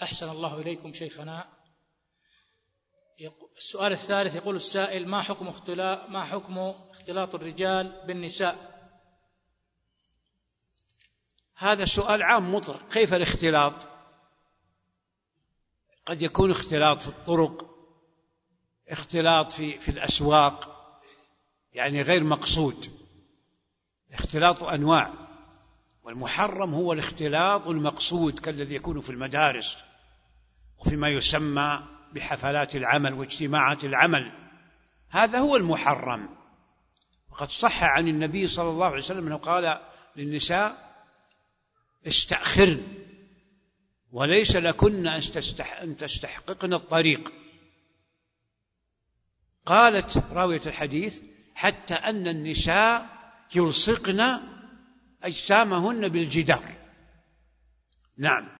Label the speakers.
Speaker 1: أحسن الله إليكم شيخنا. السؤال الثالث، يقول السائل: ما حكم اختلاط الرجال بالنساء؟
Speaker 2: هذا سؤال عام مطلق. كيف الاختلاط؟ قد يكون اختلاط في الطرق، اختلاط في الأسواق، يعني غير مقصود. اختلاط أنواع، والمحرم هو الاختلاط المقصود كالذي يكون في المدارس وفيما يسمى بحفلات العمل واجتماعات العمل، هذا هو المحرم. وقد صح عن النبي صلى الله عليه وسلم أنه قال للنساء: استأخرن وليس لكن أن تستحققن الطريق. قالت راوية الحديث: حتى أن النساء يلصقن أجسامهن بالجدار. نعم.